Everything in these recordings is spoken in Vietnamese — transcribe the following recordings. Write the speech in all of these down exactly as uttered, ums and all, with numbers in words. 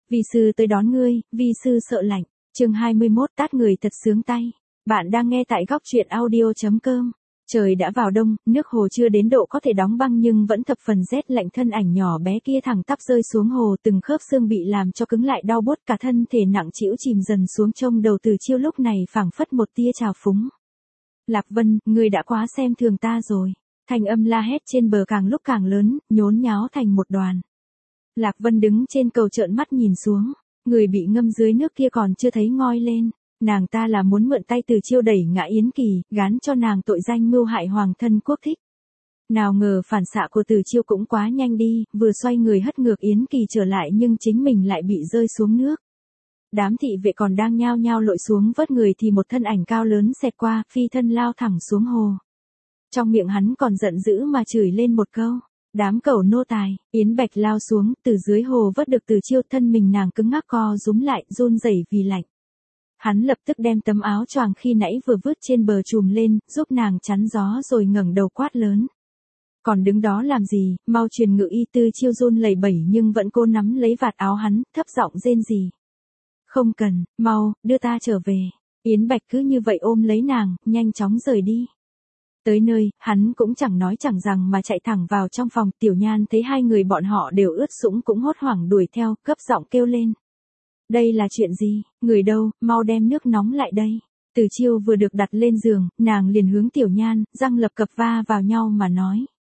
Vi sư tới đón ngươi, vi sư sợ lạnh. Chương hai mươi mốt tát người thật sướng tay. Bạn đang nghe tại góc truyện audio chấm com. Trời đã vào đông, nước hồ chưa đến độ có thể đóng băng nhưng vẫn thập phần rét lạnh, thân ảnh nhỏ bé kia thẳng tắp rơi xuống hồ, từng khớp xương bị làm cho cứng lại đau buốt, cả thân thể nặng trĩu chìm dần xuống. Trông đầu Từ Chiêu lúc này phảng phất một tia trào phúng. Lạc Vân, ngươi đã quá xem thường ta rồi. Thanh âm la hét trên bờ càng lúc càng lớn, nhốn nháo thành một đoàn. Lạc Vân đứng trên cầu trợn mắt nhìn xuống, người bị ngâm dưới nước kia còn chưa thấy ngoi lên. Nàng ta là muốn mượn tay Từ Chiêu đẩy ngã Yến Kỳ, gán cho nàng tội danh mưu hại hoàng thân quốc thích. Nào ngờ phản xạ của Từ Chiêu cũng quá nhanh đi, vừa xoay người hất ngược Yến Kỳ trở lại nhưng chính mình lại bị rơi xuống nước. Đám thị vệ còn đang nhao nhao lội xuống vớt người thì một thân ảnh cao lớn xẹt qua, phi thân lao thẳng xuống hồ. Trong miệng hắn còn giận dữ mà chửi lên một câu. Đám cẩu nô tài. Yến Bạch lao xuống, từ dưới hồ vớt được Từ Chiêu, thân mình nàng cứng ngắc co rúm lại, run rẩy vì lạnh. Hắn lập tức đem tấm áo choàng khi nãy vừa vứt trên bờ trùm lên, giúp nàng chắn gió rồi ngẩng đầu quát lớn. Còn đứng đó làm gì, mau truyền ngự y. Từ Chiêu run lẩy bẩy nhưng vẫn cố nắm lấy vạt áo hắn, thấp giọng rên rỉ. Không cần, mau, đưa ta trở về. Yến Bạch cứ như vậy ôm lấy nàng, nhanh chóng rời đi. Tới nơi, hắn cũng chẳng nói chẳng rằng mà chạy thẳng vào trong phòng. Tiểu Nhan thấy hai người bọn họ đều ướt sũng cũng hốt hoảng đuổi theo, gấp giọng kêu lên. Đây là chuyện gì, người đâu, mau đem nước nóng lại đây. Từ Chiêu vừa được đặt lên giường, nàng liền hướng Tiểu Nhan, răng lập cập va vào nhau mà nói.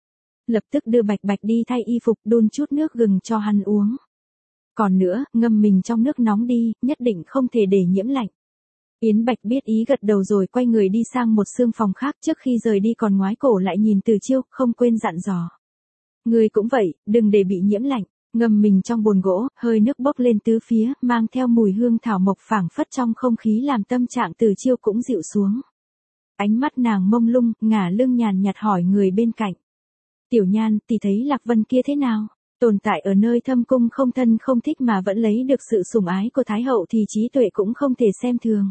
Lập tức đưa Bạch Bạch đi thay y phục, đun chút nước gừng cho hắn uống. Còn nữa, ngâm mình trong nước nóng đi, nhất định không thể để nhiễm lạnh. Yến Bạch biết ý gật đầu rồi quay người đi sang một xương phòng khác, trước khi rời đi còn ngoái cổ lại nhìn Từ Chiêu, không quên dặn dò. Ngươi cũng vậy, đừng để bị nhiễm lạnh. Ngâm mình trong bồn gỗ, hơi nước bốc lên tứ phía, mang theo mùi hương thảo mộc phảng phất trong không khí làm tâm trạng Từ Chiêu cũng dịu xuống. Ánh mắt nàng mông lung, ngả lưng nhàn nhạt hỏi người bên cạnh. Tiểu Nhan, tỷ thấy Lạc Vân kia thế nào? Tồn tại ở nơi thâm cung không thân không thích mà vẫn lấy được sự sủng ái của Thái hậu thì trí tuệ cũng không thể xem thường.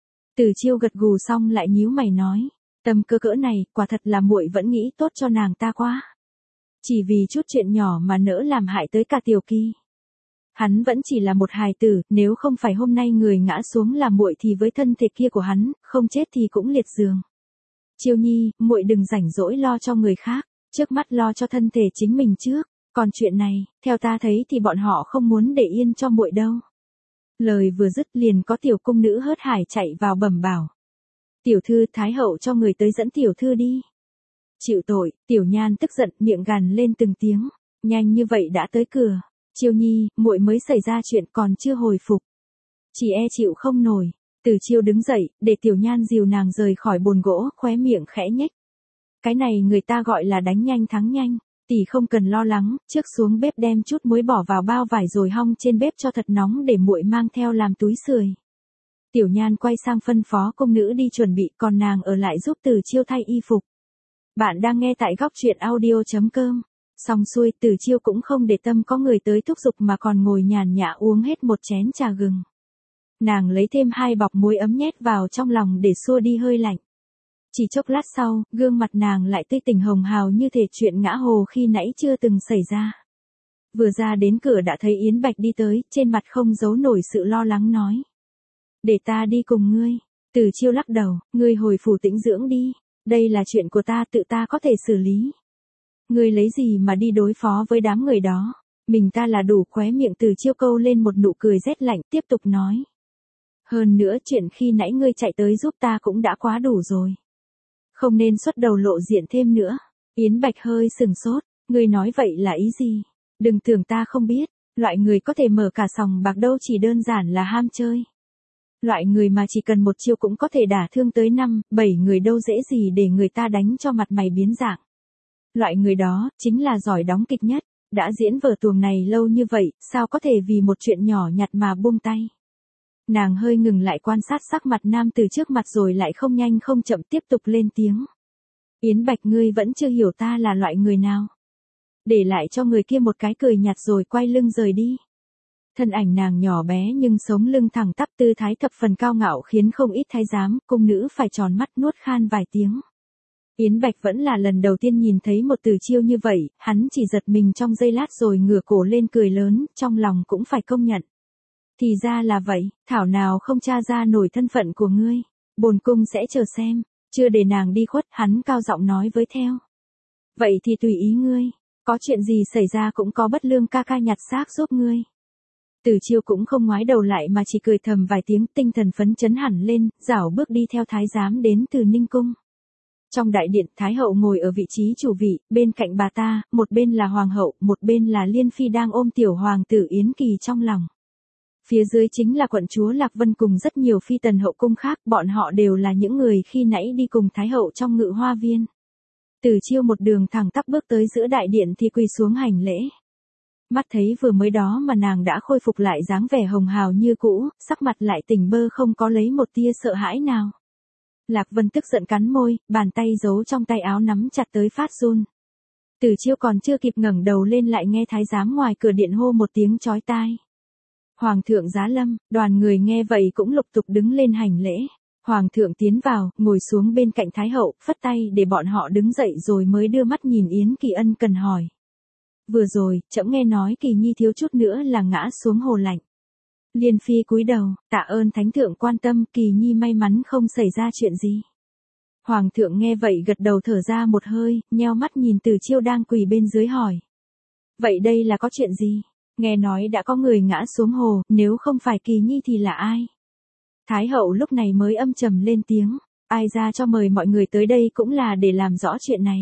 Từ Chiêu gật gù xong lại nhíu mày nói, tâm cơ cỡ này, quả thật là muội vẫn nghĩ tốt cho nàng ta quá. Chỉ vì chút chuyện nhỏ mà nỡ làm hại tới cả Tiểu Kỳ. Hắn vẫn chỉ là một hài tử, nếu không phải hôm nay người ngã xuống là muội thì với thân thể kia của hắn, không chết thì cũng liệt giường. Chiêu Nhi, muội đừng rảnh rỗi lo cho người khác, trước mắt lo cho thân thể chính mình trước. Còn chuyện này, theo ta thấy thì bọn họ không muốn để yên cho muội đâu. Lời vừa dứt liền có tiểu cung nữ hớt hải chạy vào bẩm bảo. Tiểu thư, Thái hậu cho người tới dẫn tiểu thư đi. Chịu tội, Tiểu Nhan tức giận, miệng gằn lên từng tiếng. Nhanh như vậy đã tới cửa. Chiêu Nhi, muội mới xảy ra chuyện còn chưa hồi phục. Chỉ e chịu không nổi. Từ Chiêu đứng dậy, để Tiểu Nhan dìu nàng rời khỏi bồn gỗ, khóe miệng khẽ nhếch. Cái này người ta gọi là đánh nhanh thắng nhanh. Tỷ không cần lo lắng, trước xuống bếp đem chút muối bỏ vào bao vải rồi hong trên bếp cho thật nóng để muội mang theo làm túi sưởi. Tiểu Nhan quay sang phân phó cung nữ đi chuẩn bị, còn nàng ở lại giúp Từ Chiêu thay y phục. Bạn đang nghe tại góc truyện audio chấm com. Xong xuôi, Từ Chiêu cũng không để tâm có người tới thúc giục mà còn ngồi nhàn nhã uống hết một chén trà gừng. Nàng lấy thêm hai bọc muối ấm nhét vào trong lòng để xua đi hơi lạnh. Chỉ chốc lát sau, gương mặt nàng lại tươi tỉnh hồng hào như thể chuyện ngã hồ khi nãy chưa từng xảy ra. Vừa ra đến cửa đã thấy Yến Bạch đi tới, trên mặt không giấu nổi sự lo lắng nói. Để ta đi cùng ngươi. Từ Chiêu lắc đầu, ngươi hồi phủ tĩnh dưỡng đi, đây là chuyện của ta, tự ta có thể xử lý. Ngươi lấy gì mà đi đối phó với đám người đó, mình ta là đủ. Khóe miệng Từ Chiêu câu lên một nụ cười rét lạnh, tiếp tục nói. Hơn nữa chuyện khi nãy ngươi chạy tới giúp ta cũng đã quá đủ rồi. Không nên xuất đầu lộ diện thêm nữa. Yến Bạch hơi sừng sốt, ngươi nói vậy là ý gì? Đừng tưởng ta không biết, loại người có thể mở cả sòng bạc đâu chỉ đơn giản là ham chơi. Loại người mà chỉ cần một chiêu cũng có thể đả thương tới năm, bảy người đâu dễ gì để người ta đánh cho mặt mày biến dạng. Loại người đó, chính là giỏi đóng kịch nhất, đã diễn vở tuồng này lâu như vậy, sao có thể vì một chuyện nhỏ nhặt mà buông tay. Nàng hơi ngừng lại quan sát sắc mặt nam từ trước mặt rồi lại không nhanh không chậm tiếp tục lên tiếng. Yến Bạch, ngươi vẫn chưa hiểu ta là loại người nào. Để lại cho người kia một cái cười nhạt rồi quay lưng rời đi. Thân ảnh nàng nhỏ bé nhưng sống lưng thẳng tắp, tư thái thập phần cao ngạo khiến không ít thái giám, cung nữ phải tròn mắt nuốt khan vài tiếng. Yến Bạch vẫn là lần đầu tiên nhìn thấy một Từ Chiêu như vậy, hắn chỉ giật mình trong giây lát rồi ngửa cổ lên cười lớn, trong lòng cũng phải công nhận. Thì ra là vậy, thảo nào không tra ra nổi thân phận của ngươi. Bổn cung sẽ chờ xem, chưa để nàng đi khuất, hắn cao giọng nói với theo. Vậy thì tùy ý ngươi, có chuyện gì xảy ra cũng có bất lương ca ca nhặt xác giúp ngươi. Từ Chiêu cũng không ngoái đầu lại mà chỉ cười thầm vài tiếng, tinh thần phấn chấn hẳn lên, rảo bước đi theo thái giám đến từ Ninh Cung. Trong đại điện, Thái hậu ngồi ở vị trí chủ vị, bên cạnh bà ta, một bên là hoàng hậu, một bên là Liên Phi đang ôm tiểu hoàng tử Yến Kỳ trong lòng. Phía dưới chính là quận chúa Lạc Vân cùng rất nhiều phi tần hậu cung khác, bọn họ đều là những người khi nãy đi cùng Thái hậu trong ngự hoa viên. Từ Chiêu một đường thẳng tắp bước tới giữa đại điện thì quỳ xuống hành lễ. Mắt thấy vừa mới đó mà nàng đã khôi phục lại dáng vẻ hồng hào như cũ, sắc mặt lại tỉnh bơ không có lấy một tia sợ hãi nào. Lạc Vân tức giận cắn môi, bàn tay giấu trong tay áo nắm chặt tới phát run. Từ Chiêu còn chưa kịp ngẩng đầu lên lại nghe thái giám ngoài cửa điện hô một tiếng chói tai. Hoàng thượng giá lâm, đoàn người nghe vậy cũng lục tục đứng lên hành lễ. Hoàng thượng tiến vào, ngồi xuống bên cạnh Thái hậu, phất tay để bọn họ đứng dậy rồi mới đưa mắt nhìn Yến Kỳ ân cần hỏi. Vừa rồi, trẫm nghe nói Kỳ nhi thiếu chút nữa là ngã xuống hồ lạnh. Liên Phi cúi đầu, tạ ơn thánh thượng quan tâm, Kỳ nhi may mắn không xảy ra chuyện gì. Hoàng thượng nghe vậy gật đầu thở ra một hơi, nheo mắt nhìn Từ Chiêu đang quỳ bên dưới hỏi. Vậy đây là có chuyện gì? Nghe nói đã có người ngã xuống hồ, nếu không phải Kỳ nhi thì là ai? Thái hậu lúc này mới âm trầm lên tiếng, ai ra cho mời mọi người tới đây cũng là để làm rõ chuyện này.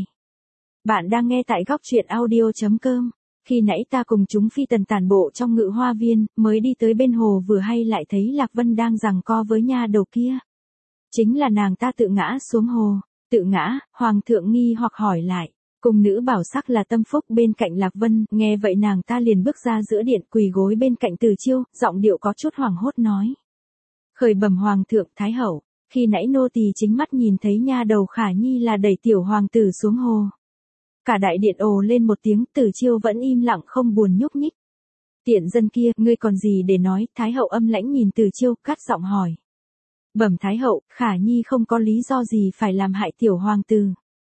Bạn đang nghe tại góc truyện audio chấm com. Khi nãy ta cùng chúng phi tần tản bộ trong ngự hoa viên, mới đi tới bên hồ vừa hay lại thấy Lạc Vân đang giằng co với nha đầu kia. Chính là nàng ta tự ngã xuống hồ. Tự ngã, hoàng thượng nghi hoặc hỏi lại. Cung nữ bảo sắc là Tâm Phúc bên cạnh Lạc Vân, nghe vậy nàng ta liền bước ra giữa điện quỳ gối bên cạnh Từ Chiêu, giọng điệu có chút hoảng hốt nói. Khởi bẩm hoàng thượng, thái hậu, khi nãy nô tỳ chính mắt nhìn thấy nha đầu Khả Nhi là đẩy tiểu hoàng tử xuống hồ. Cả đại điện ồ lên một tiếng, Từ Chiêu vẫn im lặng không buồn nhúc nhích. Tiện dân kia, ngươi còn gì để nói, thái hậu âm lãnh nhìn Từ Chiêu, cắt giọng hỏi. Bẩm thái hậu, Khả Nhi không có lý do gì phải làm hại tiểu hoàng tử.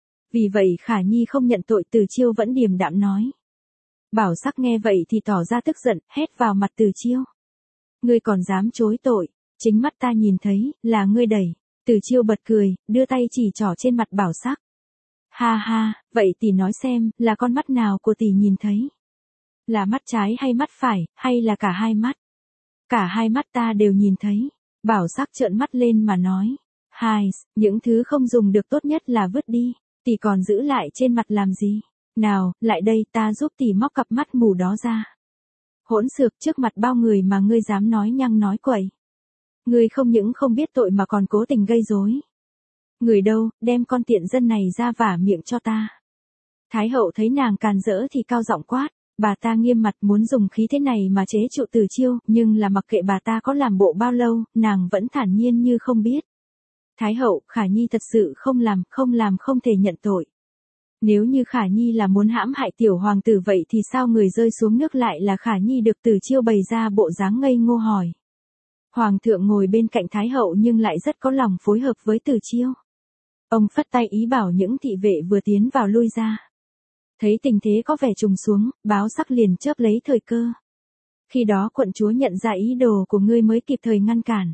Vì vậy Khả Nhi không nhận tội, Từ Chiêu vẫn điềm đạm nói. Bảo sắc nghe vậy thì tỏ ra tức giận, hét vào mặt Từ Chiêu. Ngươi còn dám chối tội, chính mắt ta nhìn thấy, là ngươi đẩy. Từ Chiêu bật cười, đưa tay chỉ trỏ trên mặt Bảo sắc. Ha ha, vậy tỷ nói xem, là con mắt nào của tỷ nhìn thấy? Là mắt trái hay mắt phải, hay là cả hai mắt? Cả hai mắt ta đều nhìn thấy. Bảo sắc trợn mắt lên mà nói. Hai, những thứ không dùng được tốt nhất là vứt đi, tỷ còn giữ lại trên mặt làm gì? Nào, lại đây ta giúp tỷ móc cặp mắt mù đó ra. Hỗn xược, trước mặt bao người mà ngươi dám nói nhăng nói quẩy. Ngươi không những không biết tội mà còn cố tình gây rối. Người đâu, đem con tiện dân này ra vả miệng cho ta. Thái hậu thấy nàng càn rỡ thì cao giọng quát, bà ta nghiêm mặt muốn dùng khí thế này mà chế trụ Từ Chiêu, nhưng là mặc kệ bà ta có làm bộ bao lâu, nàng vẫn thản nhiên như không biết. Thái hậu, Khả Nhi thật sự không làm, không làm không thể nhận tội. Nếu như Khả Nhi là muốn hãm hại tiểu hoàng tử vậy thì sao người rơi xuống nước lại là Khả Nhi được Từ Chiêu bày ra bộ dáng ngây ngô hỏi. Hoàng thượng ngồi bên cạnh Thái hậu nhưng lại rất có lòng phối hợp với Từ Chiêu. Ông phất tay ý bảo những thị vệ vừa tiến vào lui ra. Thấy tình thế có vẻ trùng xuống, Báo sắc liền chớp lấy thời cơ. Khi đó quận chúa nhận ra ý đồ của ngươi mới kịp thời ngăn cản.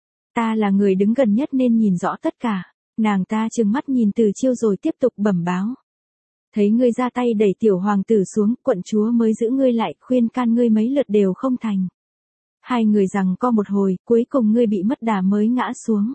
Ta là người đứng gần nhất nên nhìn rõ tất cả. Nàng ta trừng mắt nhìn Từ Chiêu rồi tiếp tục bẩm báo. Thấy ngươi ra tay đẩy tiểu hoàng tử xuống, quận chúa mới giữ ngươi lại, khuyên can ngươi mấy lượt đều không thành. Hai người giằng co một hồi, cuối cùng ngươi bị mất đà mới ngã xuống.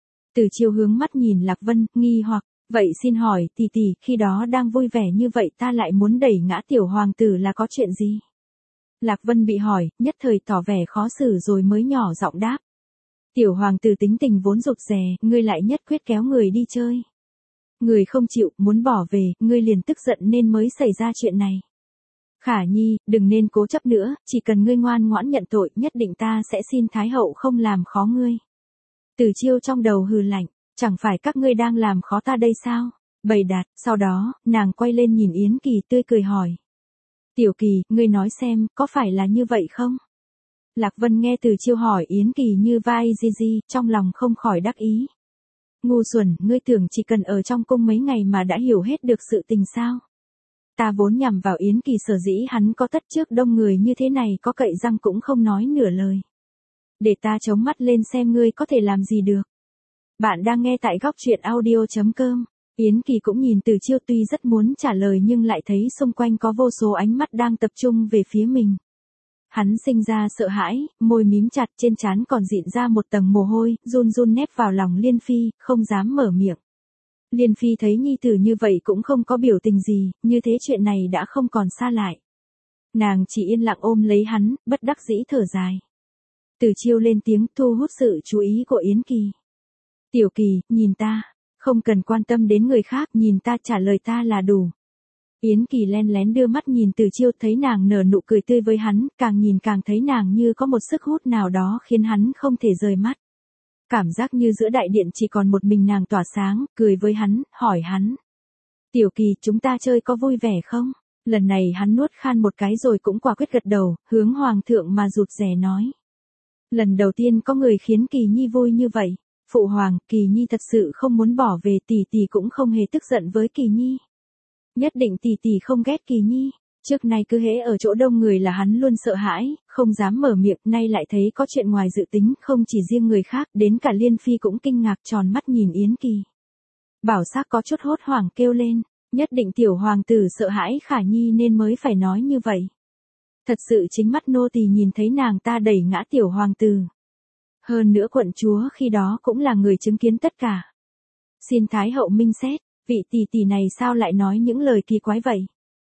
Từ Chiêu hướng mắt nhìn Lạc Vân, nghi hoặc, vậy xin hỏi, tỷ tỷ, khi đó đang vui vẻ như vậy ta lại muốn đẩy ngã tiểu hoàng tử là có chuyện gì? Lạc Vân bị hỏi, nhất thời tỏ vẻ khó xử rồi mới nhỏ giọng đáp. Tiểu hoàng tử tính tình vốn rụt rè, ngươi lại nhất quyết kéo người đi chơi. Người không chịu, muốn bỏ về, ngươi liền tức giận nên mới xảy ra chuyện này. Khả Nhi, đừng nên cố chấp nữa, chỉ cần ngươi ngoan ngoãn nhận tội, nhất định ta sẽ xin Thái hậu không làm khó ngươi. Từ Chiêu trong đầu hừ lạnh, chẳng phải các ngươi đang làm khó ta đây sao? Bày đặt, sau đó, nàng quay lên nhìn Yến Kỳ tươi cười hỏi. Tiểu Kỳ, ngươi nói xem, có phải là như vậy không? Lạc Vân nghe Từ Chiêu hỏi Yến Kỳ như vai di di, trong lòng không khỏi đắc ý. Ngu xuẩn, ngươi tưởng chỉ cần ở trong cung mấy ngày mà đã hiểu hết được sự tình sao? Ta vốn nhằm vào Yến Kỳ sở dĩ hắn có tất trước đông người như thế này có cậy răng cũng không nói nửa lời. Để ta chống mắt lên xem ngươi có thể làm gì được. Bạn đang nghe tại góc truyện audio.com. Yến Kỳ cũng nhìn Từ Chiêu, tuy rất muốn trả lời nhưng lại thấy xung quanh có vô số ánh mắt đang tập trung về phía mình. Hắn sinh ra sợ hãi, môi mím chặt, trên trán còn dịn ra một tầng mồ hôi, run run nép vào lòng Liên Phi, không dám mở miệng. Liên Phi thấy nhi tử như vậy cũng không có biểu tình gì, như thế chuyện này đã không còn xa lại. Nàng chỉ yên lặng ôm lấy hắn, bất đắc dĩ thở dài. Từ Chiêu lên tiếng thu hút sự chú ý của Yến Kỳ. Tiểu Kỳ, nhìn ta, không cần quan tâm đến người khác, nhìn ta, trả lời ta là đủ. Yến Kỳ len lén đưa mắt nhìn Từ Chiêu, thấy nàng nở nụ cười tươi với hắn, càng nhìn càng thấy nàng như có một sức hút nào đó khiến hắn không thể rời mắt. Cảm giác như giữa đại điện chỉ còn một mình nàng tỏa sáng, cười với hắn, hỏi hắn. Tiểu Kỳ, chúng ta chơi có vui vẻ không? Lần này hắn nuốt khan một cái rồi cũng quả quyết gật đầu, hướng hoàng thượng mà rụt rè nói. Lần đầu tiên có người khiến Kỳ Nhi vui như vậy. Phụ hoàng, Kỳ Nhi thật sự không muốn bỏ về, tỷ tỷ cũng không hề tức giận với Kỳ Nhi. Nhất định tỷ tỷ không ghét Kỳ Nhi. Trước nay cứ hễ ở chỗ đông người là hắn luôn sợ hãi, không dám mở miệng, nay lại thấy có chuyện ngoài dự tính, không chỉ riêng người khác, đến cả Liên Phi cũng kinh ngạc tròn mắt nhìn Yến Kỳ. Bảo Sắc có chút hốt hoảng kêu lên, nhất định tiểu hoàng tử sợ hãi Khả Nhi nên mới phải nói như vậy. Thật sự chính mắt nô tỳ nhìn thấy nàng ta đẩy ngã tiểu hoàng tử. Hơn nữa quận chúa khi đó cũng là người chứng kiến tất cả. Xin Thái hậu minh xét, vị tỷ tỷ này sao lại nói những lời kỳ quái vậy?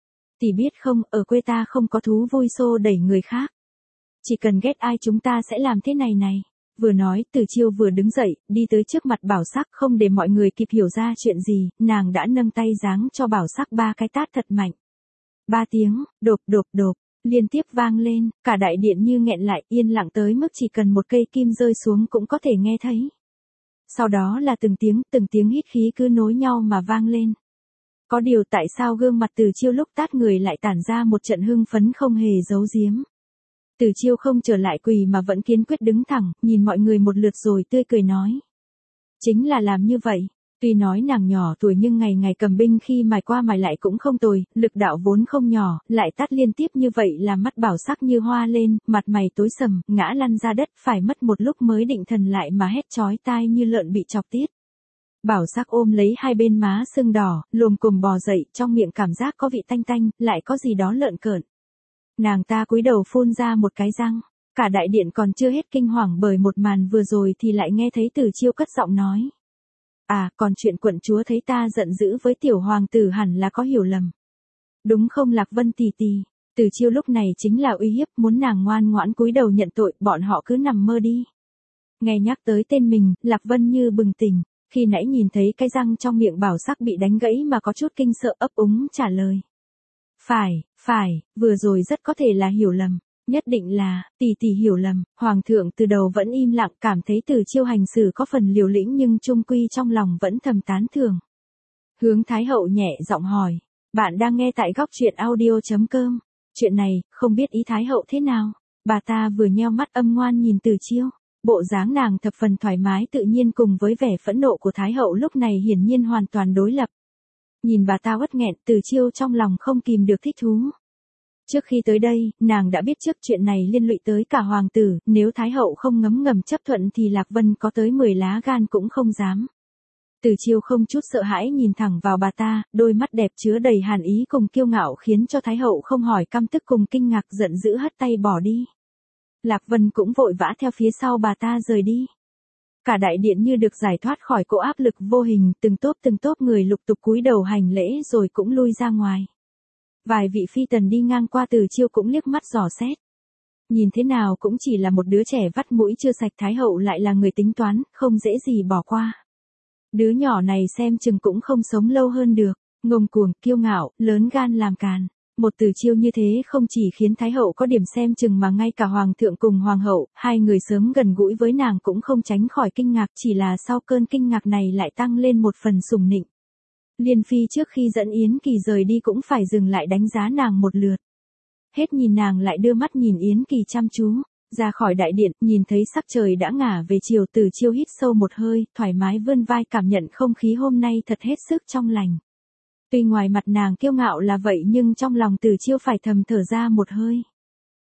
Tỷ biết không, ở quê ta không có thú vui xô đẩy người khác. Chỉ cần ghét ai chúng ta sẽ làm thế này này. Vừa nói, Từ Chiêu vừa đứng dậy, đi tới trước mặt Bảo Sắc, không để mọi người kịp hiểu ra chuyện gì, nàng đã nâng tay giáng cho Bảo Sắc ba cái tát thật mạnh. Ba tiếng, đột đột đột, liên tiếp vang lên, cả đại điện như nghẹn lại, yên lặng tới mức chỉ cần một cây kim rơi xuống cũng có thể nghe thấy. Sau đó là từng tiếng, từng tiếng hít khí cứ nối nhau mà vang lên. Có điều tại sao gương mặt Từ Chiêu lúc tát người lại tản ra một trận hưng phấn không hề giấu giếm. Từ Chiêu không trở lại quỳ mà vẫn kiên quyết đứng thẳng, nhìn mọi người một lượt rồi tươi cười nói. Chính là làm như vậy. Tuy nói nàng nhỏ tuổi nhưng ngày ngày cầm binh khi mài qua mài lại cũng không tồi, lực đạo vốn không nhỏ, lại tát liên tiếp như vậy làm mắt Bảo Sắc như hoa lên, mặt mày tối sầm, ngã lăn ra đất, phải mất một lúc mới định thần lại mà hét chói tai như lợn bị chọc tiết. Bảo Sắc ôm lấy hai bên má sưng đỏ, lồm cồm bò dậy, trong miệng cảm giác có vị tanh tanh, lại có gì đó lợn cợn. Nàng ta cúi đầu phun ra một cái răng, cả đại điện còn chưa hết kinh hoàng bởi một màn vừa rồi thì lại nghe thấy Từ Chiêu cất giọng nói. À, còn chuyện quận chúa thấy ta giận dữ với tiểu hoàng tử hẳn là có hiểu lầm. Đúng không Lạc Vân tỷ tỷ? Từ Chiêu lúc này chính là uy hiếp, muốn nàng ngoan ngoãn cúi đầu nhận tội, bọn họ cứ nằm mơ đi. Nghe nhắc tới tên mình, Lạc Vân như bừng tỉnh, khi nãy nhìn thấy cái răng trong miệng Bảo Sắc bị đánh gãy mà có chút kinh sợ, ấp úng trả lời. Phải, phải, vừa rồi rất có thể là hiểu lầm. Nhất định là, tỷ tỷ hiểu lầm. Hoàng thượng từ đầu vẫn im lặng, cảm thấy Từ Chiêu hành xử có phần liều lĩnh nhưng chung quy trong lòng vẫn thầm tán thưởng. Hướng Thái hậu nhẹ giọng hỏi. Bạn đang nghe tại góc truyện audio.com. Chuyện này, không biết ý Thái hậu thế nào. Bà ta vừa nheo mắt âm ngoan nhìn Từ Chiêu. Bộ dáng nàng thập phần thoải mái tự nhiên cùng với vẻ phẫn nộ của Thái hậu lúc này hiển nhiên hoàn toàn đối lập. Nhìn bà ta uất nghẹn, Từ Chiêu trong lòng không kìm được thích thú. Trước khi tới đây, nàng đã biết trước chuyện này liên lụy tới cả hoàng tử, nếu Thái hậu không ngấm ngầm chấp thuận thì Lạc Vân có tới mười lá gan cũng không dám. Từ Chiêu không chút sợ hãi nhìn thẳng vào bà ta, đôi mắt đẹp chứa đầy hàn ý cùng kiêu ngạo khiến cho Thái hậu không hỏi căm tức cùng kinh ngạc, giận dữ hất tay bỏ đi. Lạc Vân cũng vội vã theo phía sau bà ta rời đi. Cả đại điện như được giải thoát khỏi cỗ áp lực vô hình, từng tốp từng tốp người lục tục cúi đầu hành lễ rồi cũng lui ra ngoài. Vài vị phi tần đi ngang qua Từ Chiêu cũng liếc mắt dò xét. Nhìn thế nào cũng chỉ là một đứa trẻ vắt mũi chưa sạch, Thái hậu lại là người tính toán, không dễ gì bỏ qua. Đứa nhỏ này xem chừng cũng không sống lâu hơn được, ngông cuồng, kiêu ngạo, lớn gan làm càn. Một Từ Chiêu như thế không chỉ khiến Thái hậu có điểm xem chừng mà ngay cả hoàng thượng cùng hoàng hậu, hai người sớm gần gũi với nàng cũng không tránh khỏi kinh ngạc, chỉ là sau cơn kinh ngạc này lại tăng lên một phần sùng nịnh. Liên Phi trước khi dẫn Yến Kỳ rời đi cũng phải dừng lại đánh giá nàng một lượt. Hết nhìn nàng lại đưa mắt nhìn Yến Kỳ chăm chú. Ra khỏi đại điện, nhìn thấy sắc trời đã ngả về chiều, Từ Chiêu hít sâu một hơi, thoải mái vươn vai cảm nhận không khí hôm nay thật hết sức trong lành. Tuy ngoài mặt nàng kiêu ngạo là vậy nhưng trong lòng Từ Chiêu phải thầm thở ra một hơi.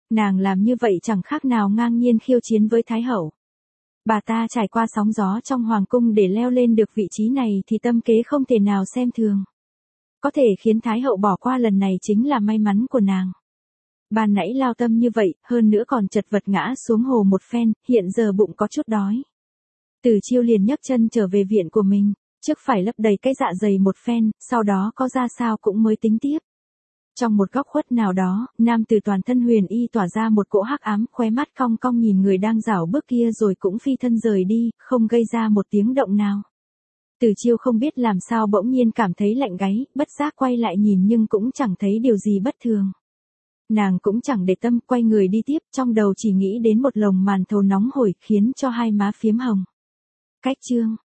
Nàng làm như vậy chẳng khác nào ngang nhiên khiêu chiến với Thái hậu. Bà ta trải qua sóng gió trong hoàng cung để leo lên được vị trí này thì tâm kế không thể nào xem thường. Có thể khiến Thái hậu bỏ qua lần này chính là may mắn của nàng. Ban nãy lao tâm như vậy, hơn nữa còn chật vật ngã xuống hồ một phen, hiện giờ bụng có chút đói. Từ Chiêu liền nhấc chân trở về viện của mình, trước phải lấp đầy cái dạ dày một phen, sau đó có ra sao cũng mới tính tiếp. Trong một góc khuất nào đó, nam tử toàn thân huyền y tỏa ra một cỗ hắc ám, khóe mắt cong cong nhìn người đang rảo bước kia rồi cũng phi thân rời đi, không gây ra một tiếng động nào. Từ Chiêu không biết làm sao bỗng nhiên cảm thấy lạnh gáy, bất giác quay lại nhìn nhưng cũng chẳng thấy điều gì bất thường. Nàng cũng chẳng để tâm, quay người đi tiếp, trong đầu chỉ nghĩ đến một lồng màn thầu nóng hổi khiến cho hai má phiếm hồng. Cách chương